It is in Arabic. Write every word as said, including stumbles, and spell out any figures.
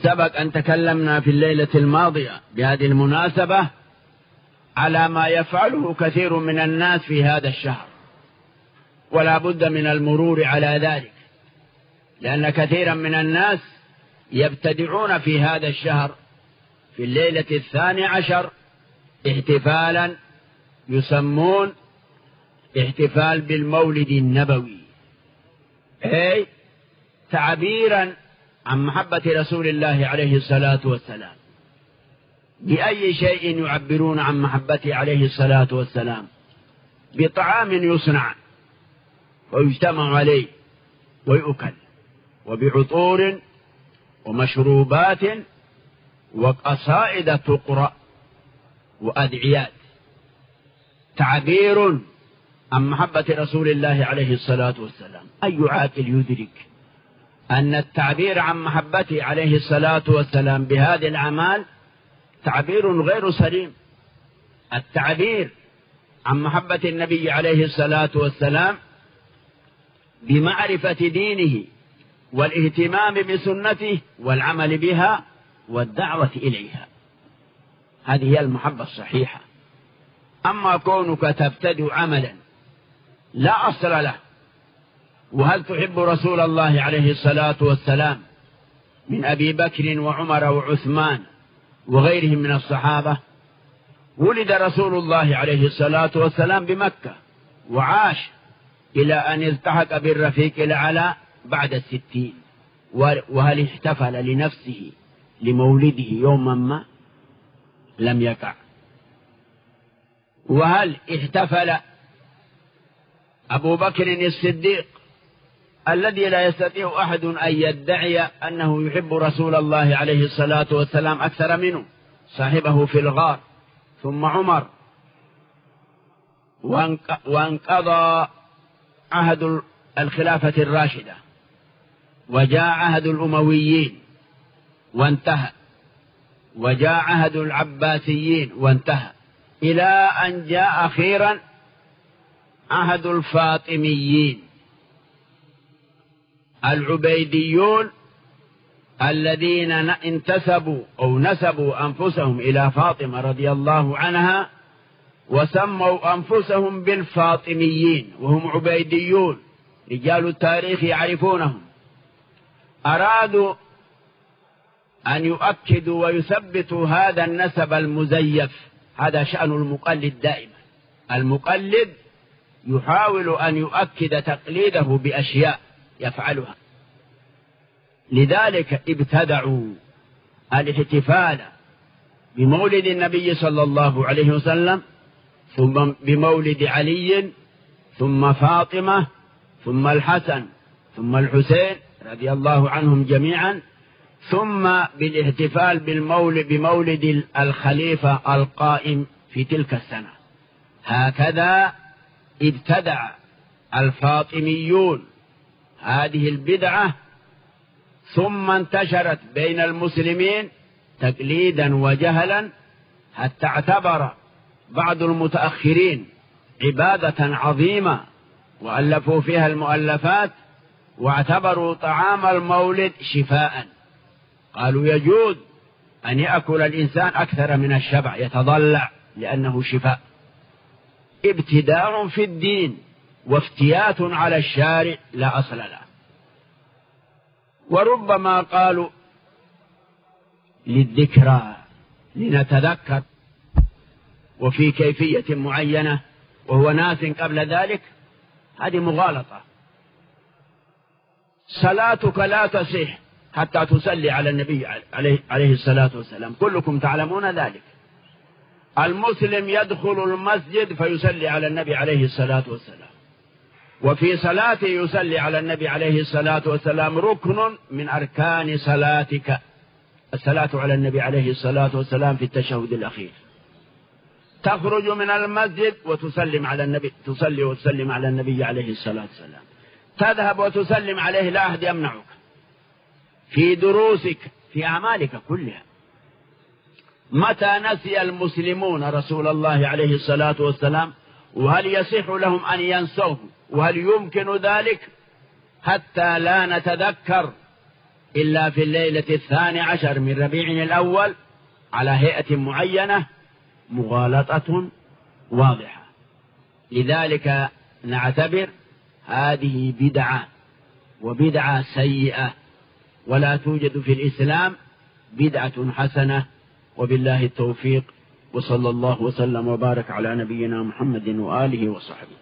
سبق أن تكلمنا في الليلة الماضية بهذه المناسبة على ما يفعله كثير من الناس في هذا الشهر، ولا بد من المرور على ذلك، لأن كثيرا من الناس يبتدعون في هذا الشهر في الليلة الثاني عشر احتفالا يسمون احتفال بالمولد النبوي، أي تعبيرا عن محبة رسول الله عليه الصلاة والسلام. بأي شيء يعبرون عن محبته عليه الصلاة والسلام؟ بطعام يصنع ويجتمع عليه ويؤكل، وبعطور ومشروبات وقصائد تقرأ وأدعيات، تعبير عن محبة رسول الله عليه الصلاة والسلام. أي عاقل يدرك أن التعبير عن محبته عليه الصلاة والسلام بهذه الأعمال تعبير غير سليم؟ التعبير عن محبة النبي عليه الصلاة والسلام بمعرفة دينه والاهتمام بسنته والعمل بها والدعوة إليها، هذه هي المحبة الصحيحة. أما كونك تبتدع عملا لا أصل له، وهل تحب رسول الله عليه الصلاة والسلام من أبي بكر وعمر وعثمان وغيرهم من الصحابة؟ ولد رسول الله عليه الصلاة والسلام بمكة وعاش إلى أن التحق بالرفيق الأعلى بعد الستين، وهل احتفل لنفسه لمولده يوما ما؟ لم يقع. وهل احتفل أبو بكر الصديق الذي لا يستطيع أحد أن يدعي أنه يحب رسول الله عليه الصلاة والسلام أكثر منه، صاحبه في الغار، ثم عمر، وانقضى عهد الخلافة الراشدة وجاء عهد الأمويين وانتهى، وجاء عهد العباسيين وانتهى، إلى أن جاء أخيرا عهد الفاطميين العبيديون الذين انتسبوا أو نسبوا أنفسهم إلى فاطمة رضي الله عنها وسموا أنفسهم بالفاطميين، وهم عبيديون رجال التاريخ يعرفونهم. أرادوا أن يؤكدوا ويثبتوا هذا النسب المزيف. هذا شأن المقلد دائما، المقلد يحاول أن يؤكد تقليده بأشياء يفعلها. لذلك ابتدعوا الاحتفال بمولد النبي صلى الله عليه وسلم، ثم بمولد علي، ثم فاطمة، ثم الحسن، ثم الحسين رضي الله عنهم جميعا، ثم بالاحتفال بالمولد بمولد الخليفة القائم في تلك السنة. هكذا ابتدع الفاطميون هذه البدعة، ثم انتشرت بين المسلمين تقليدا وجهلا، حتى اعتبر بعض المتأخرين عبادة عظيمة وألفوا فيها المؤلفات، واعتبروا طعام المولد شفاء. قالوا يجوز أن يأكل الإنسان أكثر من الشبع يتضلع لأنه شفاء. ابتداع في الدين وافتيات على الشارع لا أصل له. وربما قالوا للذكرى لنتذكر، وفي كيفية معينة وهو ناس قبل ذلك، هذه مغالطة. صلاتك لا تصح حتى تصلي على النبي عليه, عليه الصلاة والسلام، كلكم تعلمون ذلك. المسلم يدخل المسجد فيصلي على النبي عليه الصلاة والسلام، وفي صلاته يصلي على النبي عليه الصلاة والسلام، ركن من أركان صلاتك الصلاة على النبي عليه الصلاة والسلام في التشهد الأخير. تخرج من المسجد وتسلم على النبي، تصلي وتسلم على النبي عليه الصلاة والسلام، تذهب وتسلم عليه، لا أحد يمنعك في دروسك في أعمالك كلها. متى نسي المسلمون رسول الله عليه الصلاة والسلام؟ وهل يصح لهم أن ينسوه؟ وهل يمكن ذلك؟ حتى لا نتذكر إلا في الليلة الثاني عشر من ربيع الأول على هيئة معينة مغالطة واضحة. لذلك نعتبر هذه بدعة، وبدعة سيئة، ولا توجد في الإسلام بدعة حسنة. وبالله التوفيق، وصلى الله وسلم وبارك على نبينا محمد وآله وصحبه.